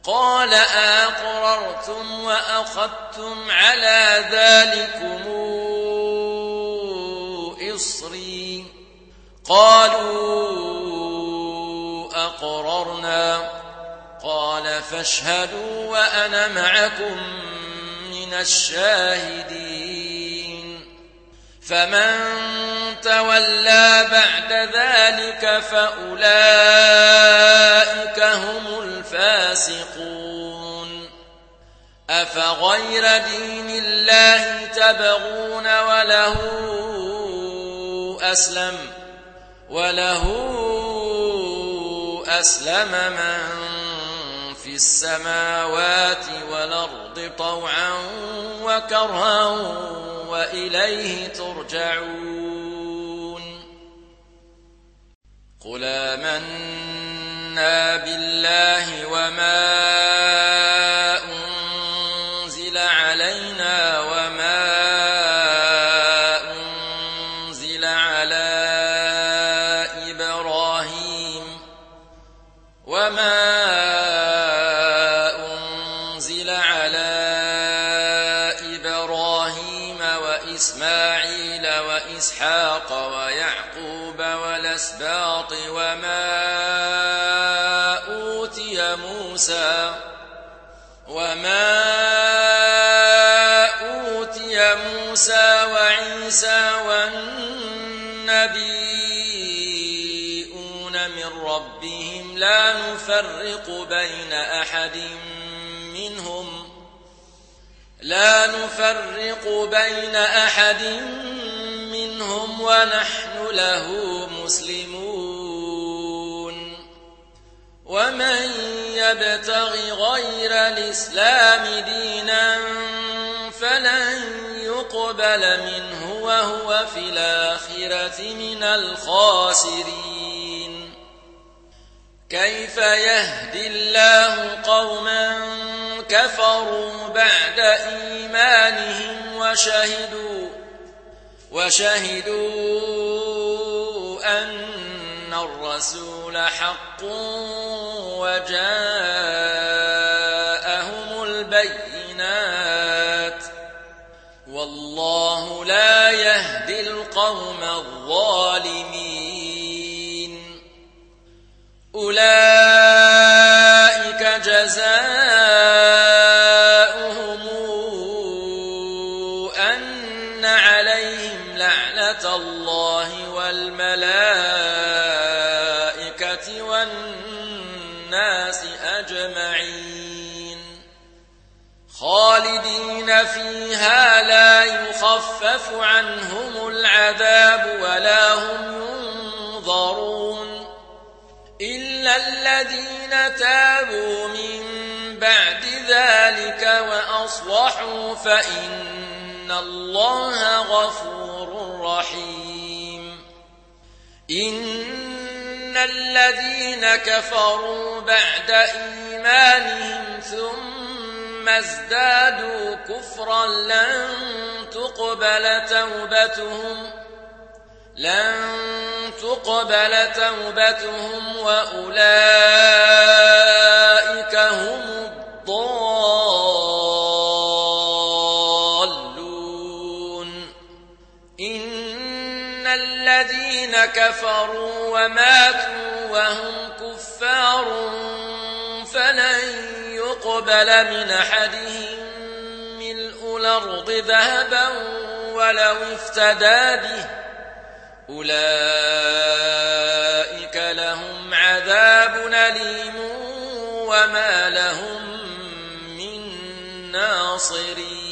قال أقررتم وأخذتم على ذلكم إصري قالوا أقررنا قال فاشهدوا وأنا معكم من الشاهدين فمن تولى بعد ذلك فأولئك هم الفاسقون أفغير دين الله تبغون وله أسلم من في السماوات والأرض طوعا وكرها وإليه ترجعون قل آمنا بالله وما أنزل علينا وما أنزل على إبراهيم وإسماعيل وإسحاق ويعقوب والأسباط وما أوتي موسى وعيسى والنبيون من ربهم لا نفرق بين أحد منهم ونحن له مسلمون ومن يبتغ غير الإسلام دينا فلن يقبل منه وهو في الآخرة من الخاسرين كيف يهدي الله قوما كفروا بعد إيمانهم وشهدوا أن الرسول حق وجاءهم البينات والله لا يهدي القوم الظالمين أولئك جزاؤهم أن عليهم لعنة الله والملائكة والناس أجمعين خالدين فيها لا يخفف عنهم العذاب ولا هم ينظرون إلا الذين تابوا من بعد ذلك وأصلحوا فإن الله غفور رحيم إن الذين كفروا بعد إيمانهم ثم ازدادوا كفرا لن تقبل توبتهم وأولئك هم الضالون إن الذين كفروا وماتوا وهم كفار فلن يقبل من أحدهم ملء الأرض ذهبا ولو افتدى به أولئك لهم عذاب أليم وما لهم من ناصرين